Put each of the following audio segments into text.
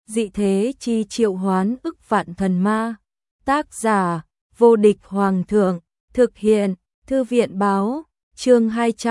dị thế chi triệu hoán ức vạn thần ma. Tác giả, vô địch hoàng thượng, thực hiện, thư viện báo, chương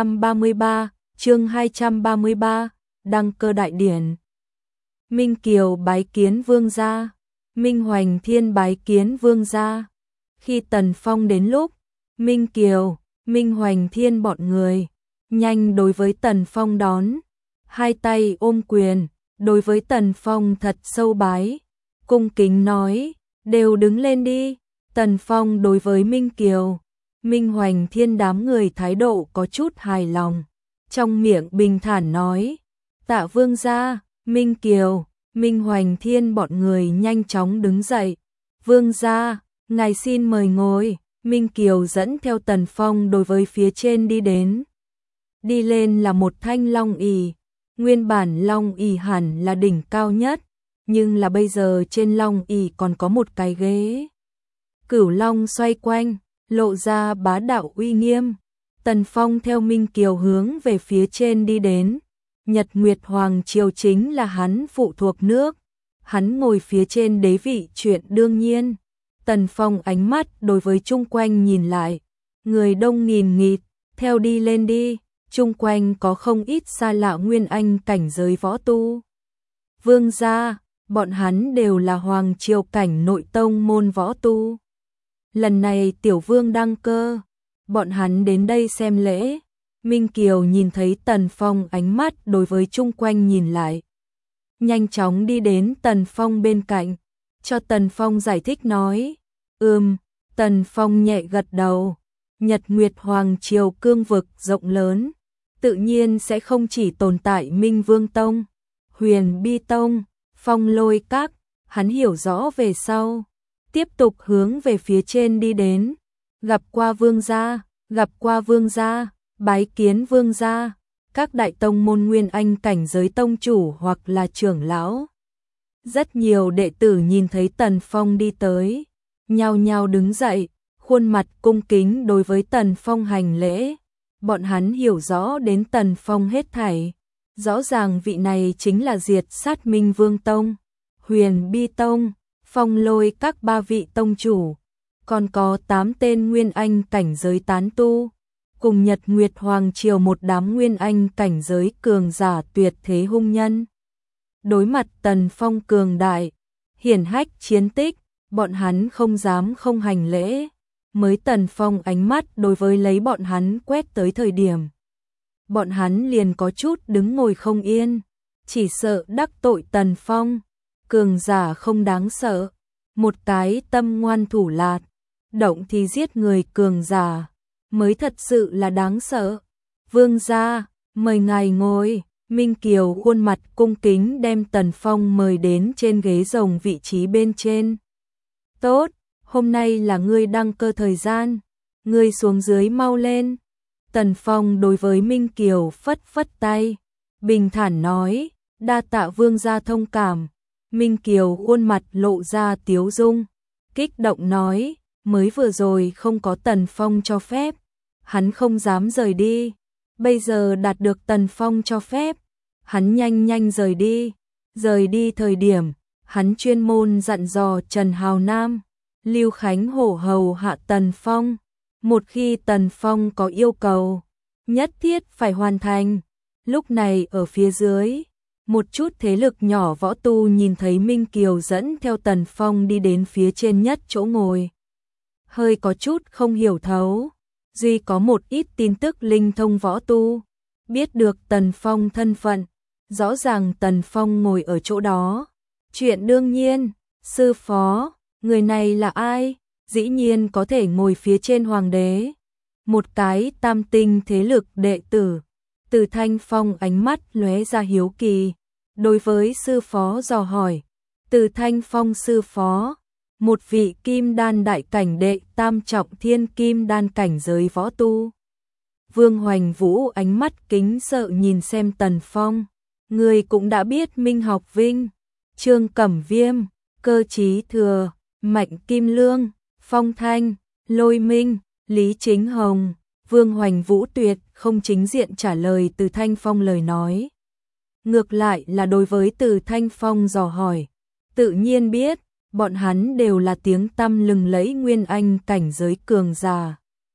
233, đăng cơ đại điển. Minh Kiều bái kiến vương gia, Minh Hoành Thiên bái kiến vương gia. Khi Tần Phong đến lúc, Minh Kiều, Minh Hoành Thiên bọn người nhanh đối với Tần Phong đón, hai tay ôm quyền, đối với Tần Phong thật sâu bái, cung kính nói, đều đứng lên đi. Tần Phong đối với Minh Kiều, Minh Hoành Thiên đám người thái độ có chút hài lòng, trong miệng bình thản nói, tạ vương gia. Minh Kiều, Minh Hoành Thiên bọn người nhanh chóng đứng dậy, vương gia, ngài xin mời ngồi. Minh Kiều dẫn theo Tần Phong đối với phía trên đi đến. Đi lên là một thanh long ỷ, nguyên bản long ỷ hẳn là đỉnh cao nhất, nhưng là bây giờ trên long ỷ còn có một cái ghế. Cửu long xoay quanh, lộ ra bá đạo uy nghiêm. Tần Phong theo Minh Kiều hướng về phía trên đi đến. Nhật Nguyệt Hoàng Triều chính là hắn phụ thuộc nước, hắn ngồi phía trên đế vị chuyện đương nhiên. Tần Phong ánh mắt đối với chung quanh nhìn lại, người đông nghìn nghịt, theo đi lên đi, chung quanh có không ít xa lạ nguyên anh cảnh giới võ tu. Vương gia, bọn hắn đều là Hoàng Triều cảnh nội tông môn võ tu. Lần này tiểu vương đăng cơ, bọn hắn đến đây xem lễ. Minh Kiều nhìn thấy Tần Phong ánh mắt đối với chung quanh nhìn lại, nhanh chóng đi đến Tần Phong bên cạnh, cho Tần Phong giải thích nói, Tần Phong nhẹ gật đầu, Nhật Nguyệt Hoàng Triều cương vực rộng lớn, tự nhiên sẽ không chỉ tồn tại Minh Vương Tông, Huyền Bi Tông, Phong Lôi Các, hắn hiểu rõ về sau, tiếp tục hướng về phía trên đi đến, gặp qua vương gia, bái kiến vương gia. Các đại tông môn nguyên anh cảnh giới tông chủ hoặc là trưởng lão. Rất nhiều đệ tử nhìn thấy Tần Phong đi tới, nhao nhao đứng dậy, khuôn mặt cung kính đối với Tần Phong hành lễ. Bọn hắn hiểu rõ đến Tần Phong hết thảy, rõ ràng vị này chính là diệt sát Minh Vương Tông, Huyền Bi Tông, Phong Lôi các ba vị tông chủ, còn có 8 tên nguyên anh cảnh giới tán tu, cùng Nhật Nguyệt Hoàng Triều một đám nguyên anh cảnh giới cường giả tuyệt thế hung nhân. Đối mặt Tần Phong cường đại, hiển hách chiến tích, bọn hắn không dám không hành lễ. Mới Tần Phong ánh mắt đối với lấy bọn hắn quét tới thời điểm, bọn hắn liền có chút đứng ngồi không yên, chỉ sợ đắc tội Tần Phong. Cường giả không đáng sợ, một cái tâm ngoan thủ lạt, động thì giết người cường giả mới thật sự là đáng sợ. Vương gia, mời ngài ngồi. Minh Kiều khuôn mặt cung kính đem Tần Phong mời đến trên ghế rồng vị trí bên trên. Tốt, hôm nay là ngươi đăng cơ thời gian, ngươi xuống dưới mau lên. Tần Phong đối với Minh Kiều phất phất tay, bình thản nói, đa tạ vương gia thông cảm. Minh Kiều khuôn mặt lộ ra tiếu dung, kích động nói, mới vừa rồi không có Tần Phong cho phép, hắn không dám rời đi, bây giờ đạt được Tần Phong cho phép, hắn nhanh rời đi thời điểm, hắn chuyên môn dặn dò Trần Hào Nam, Lưu Khánh Hổ hầu hạ Tần Phong, một khi Tần Phong có yêu cầu, nhất thiết phải hoàn thành. Lúc này ở phía dưới, một chút thế lực nhỏ võ tu nhìn thấy Minh Kiều dẫn theo Tần Phong đi đến phía trên nhất chỗ ngồi, hơi có chút không hiểu thấu, duy có một ít tin tức linh thông võ tu, biết được Tần Phong thân phận, rõ ràng Tần Phong ngồi ở chỗ đó. Chuyện đương nhiên, sư phó, người này là ai, dĩ nhiên có thể ngồi phía trên hoàng đế. Một cái tam tinh thế lực đệ tử, Từ Thanh Phong ánh mắt lóe ra hiếu kỳ, đối với sư phó dò hỏi. Từ Thanh Phong sư phó, một vị kim đan đại cảnh đệ tam trọng thiên kim đan cảnh giới võ tu. Vương Hoành Vũ ánh mắt kính sợ nhìn xem Tần Phong, người cũng đã biết Minh Học Vinh, Trương Cẩm Viêm, Cơ Chí Thừa, Mạnh Kim Lương, Phong Thanh, Lôi Minh, Lý Chính Hồng. Vương Hoành Vũ tuyệt không chính diện trả lời Từ Thanh Phong lời nói, ngược lại là đối với Từ Thanh Phong dò hỏi, tự nhiên biết, bọn hắn đều là tiếng tăm lừng lẫy nguyên anh cảnh giới cường giả.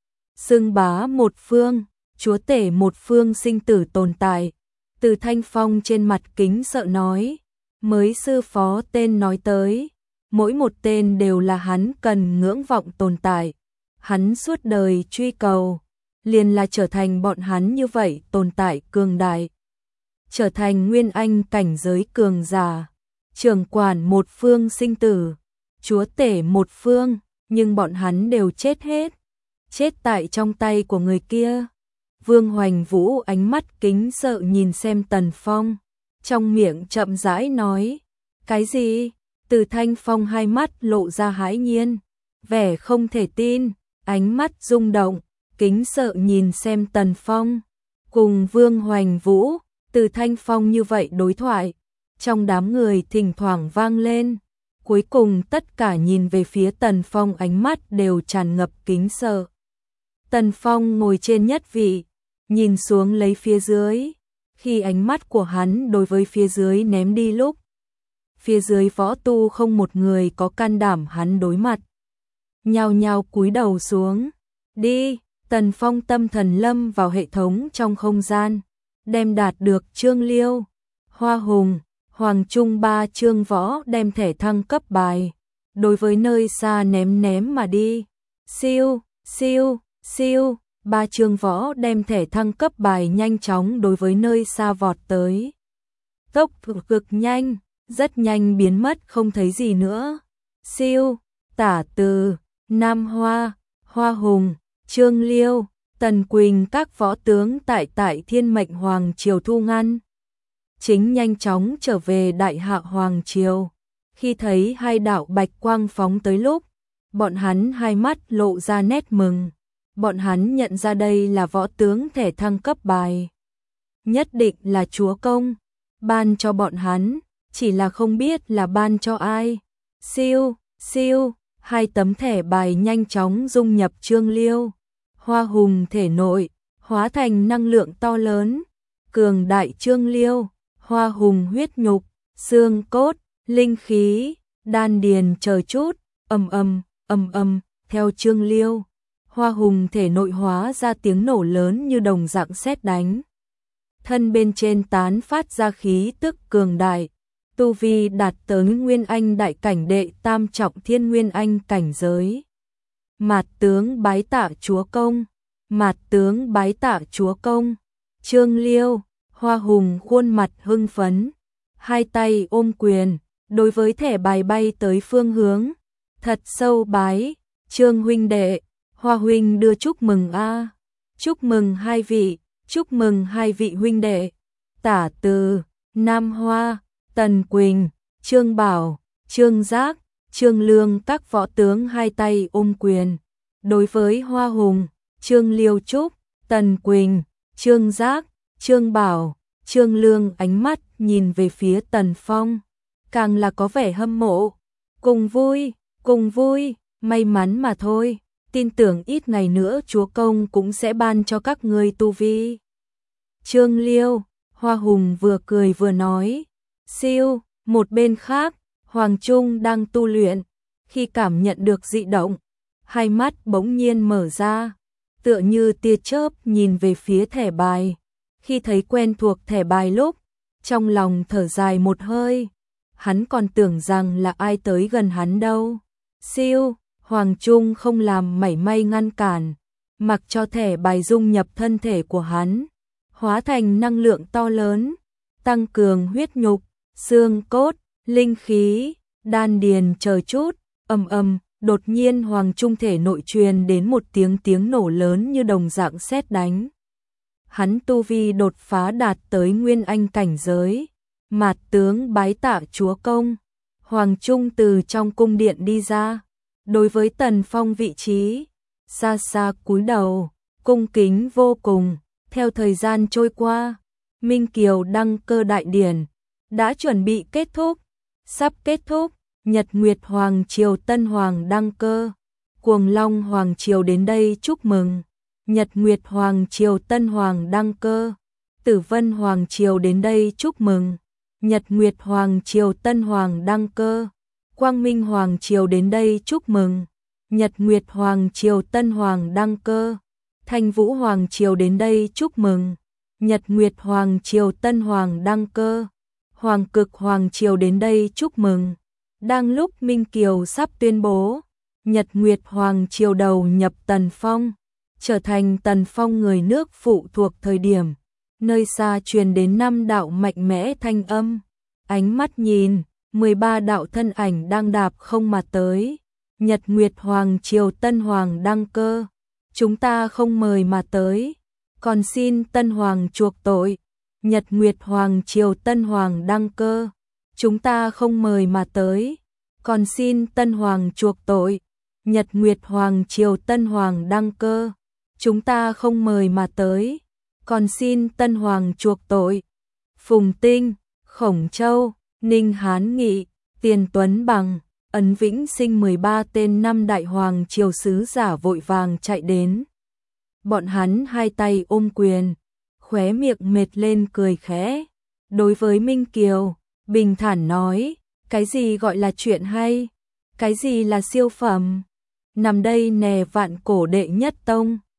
Xưng bá một phương, chúa tể một phương sinh tử tồn tại. Từ Thanh Phong trên mặt kính sợ nói, mới sư phó tên nói tới, mỗi một tên đều là hắn cần ngưỡng vọng tồn tại. Hắn suốt đời truy cầu, liền là trở thành bọn hắn như vậy tồn tại cường đại. Trở thành nguyên anh cảnh giới cường giả, trưởng quản một phương sinh tử, chúa tể một phương, nhưng bọn hắn đều chết hết. Chết tại trong tay của người kia. Vương Hoành Vũ ánh mắt kính sợ nhìn xem Tần Phong, trong miệng chậm rãi nói, cái gì? Từ Thanh Phong hai mắt lộ ra hãi nhiên, vẻ không thể tin, ánh mắt rung động, kính sợ nhìn xem Tần Phong. Cùng Vương Hoành Vũ, Từ Thanh Phong như vậy đối thoại, trong đám người thỉnh thoảng vang lên, cuối cùng tất cả nhìn về phía Tần Phong ánh mắt đều tràn ngập kính sợ. Tần Phong ngồi trên nhất vị, nhìn xuống lấy phía dưới, khi ánh mắt của hắn đối với phía dưới ném đi lúc, phía dưới võ tu không một người có can đảm hắn đối mặt. Nhao nhao cúi đầu xuống, đi, Tần Phong tâm thần lâm vào hệ thống trong không gian, đem đạt được Trương Liêu, Hoa Hùng, Hoàng Trung ba chương võ đem thẻ thăng cấp bài, đối với nơi xa ném mà đi, siêu, siêu, siêu, ba chương võ đem thẻ thăng cấp bài nhanh chóng đối với nơi xa vọt tới. Tốc cực nhanh, rất nhanh biến mất không thấy gì nữa. Siêu, Tả Từ, Nam Hoa, Hoa Hùng, Trương Liêu, Tần Quỳnh các võ tướng tại Thiên Mệnh Hoàng Triều thu ngăn. Chính nhanh chóng trở về Đại Hạ Hoàng Triều. Khi thấy hai đạo bạch quang phóng tới lúc, bọn hắn hai mắt lộ ra nét mừng. Bọn hắn nhận ra đây là võ tướng thẻ thăng cấp bài. Nhất định là chúa công, ban cho bọn hắn, chỉ là không biết là ban cho ai. Siêu, siêu, hai tấm thẻ bài nhanh chóng dung nhập Trương Liêu, Hoa Hùng thể nội, hóa thành năng lượng to lớn, cường đại Trương Liêu, Hoa Hùng huyết nhục, xương cốt, linh khí, đan điền chờ chút, theo Trương Liêu, Hoa Hùng thể nội hóa ra tiếng nổ lớn như đồng dạng sét đánh. Thân bên trên tán phát ra khí tức cường đại, tu vi đạt tới Nguyên Anh đại cảnh đệ tam trọng thiên Nguyên Anh cảnh giới. Mạt tướng bái tạ chúa công, mạt tướng bái tạ chúa công. Trương Liêu, Hoa Hùng khuôn mặt hưng phấn, hai tay ôm quyền, đối với thẻ bài bay tới phương hướng, thật sâu bái, Trương huynh đệ, Hoa huynh đưa chúc mừng a, chúc mừng hai vị, chúc mừng hai vị huynh đệ. Tả Từ, Nam Hoa, Tần Quỳnh, Trương Bảo, Trương Giác, Trương Lương các võ tướng hai tay ôm quyền, đối với Hoa Hùng, Trương Liêu chúc, Tần Quỳnh, Trương Giác, Trương Bảo, Trương Lương ánh mắt nhìn về phía Tần Phong, càng là có vẻ hâm mộ. Cùng vui, may mắn mà thôi, tin tưởng ít ngày nữa chúa công cũng sẽ ban cho các ngươi tu vi. Trương Liêu, Hoa Hùng vừa cười vừa nói, siêu, một bên khác, Hoàng Trung đang tu luyện, khi cảm nhận được dị động, hai mắt bỗng nhiên mở ra, tựa như tia chớp nhìn về phía thẻ bài. Khi thấy quen thuộc thẻ bài lúc, trong lòng thở dài một hơi, hắn còn tưởng rằng là ai tới gần hắn đâu. Siêu, Hoàng Trung không làm mảy may ngăn cản, mặc cho thẻ bài dung nhập thân thể của hắn, hóa thành năng lượng to lớn, tăng cường huyết nhục, xương cốt, linh khí, đan điền chờ chút, đột nhiên Hoàng Trung thể nội truyền đến một tiếng nổ lớn như đồng dạng sét đánh. Hắn tu vi đột phá đạt tới Nguyên Anh cảnh giới, mạt tướng bái tạ chúa công. Hoàng Trung từ trong cung điện đi ra, đối với Tần Phong vị trí, xa xa cúi đầu, cung kính vô cùng. Theo thời gian trôi qua, Minh Kiều đăng cơ đại điển đã chuẩn bị kết thúc, sắp kết thúc. Nhật Nguyệt Hoàng Triều Tân Hoàng đăng cơ, Cuồng Long Hoàng Triều đến đây chúc mừng. Nhật Nguyệt Hoàng Triều Tân Hoàng đăng cơ, Tử Vân Hoàng Triều đến đây chúc mừng. Nhật Nguyệt Hoàng Triều Tân Hoàng đăng cơ, Quang Minh Hoàng Triều đến đây chúc mừng. Nhật Nguyệt Hoàng Triều Tân Hoàng đăng cơ. Thanh Vũ Hoàng Triều đến đây chúc mừng. Nhật Nguyệt Hoàng Triều Tân Hoàng đăng cơ. Hoàng Cực Hoàng Triều đến đây chúc mừng. Đang lúc Minh Kiều sắp tuyên bố, Nhật Nguyệt Hoàng Triều đầu nhập Tần Phong, trở thành Tần Phong người nước phụ thuộc thời điểm, nơi xa truyền đến 5 đạo mạnh mẽ thanh âm. Ánh mắt nhìn, 13 đạo thân ảnh đang đạp không mà tới. Nhật Nguyệt Hoàng Triều Tân Hoàng đăng cơ. Chúng ta không mời mà tới, còn xin Tân Hoàng chuộc tội. Nhật Nguyệt Hoàng Triều Tân Hoàng đăng cơ. Chúng ta không mời mà tới, còn xin Tân Hoàng chuộc tội. Nhật Nguyệt Hoàng Triều Tân Hoàng đăng cơ. Chúng ta không mời mà tới, còn xin Tân Hoàng chuộc tội. Phùng Tinh, Khổng Châu, Ninh Hán Nghị, Tiền Tuấn Bằng, Ấn Vĩnh Sinh 13 tên 5 đại hoàng triều sứ giả vội vàng chạy đến. Bọn hắn hai tay ôm quyền, khóe miệng mệt lên cười khẽ. Đối với Minh Kiều, bình thản nói, cái gì gọi là chuyện hay, cái gì là siêu phẩm. Nằm đây nè vạn cổ đệ nhất tông,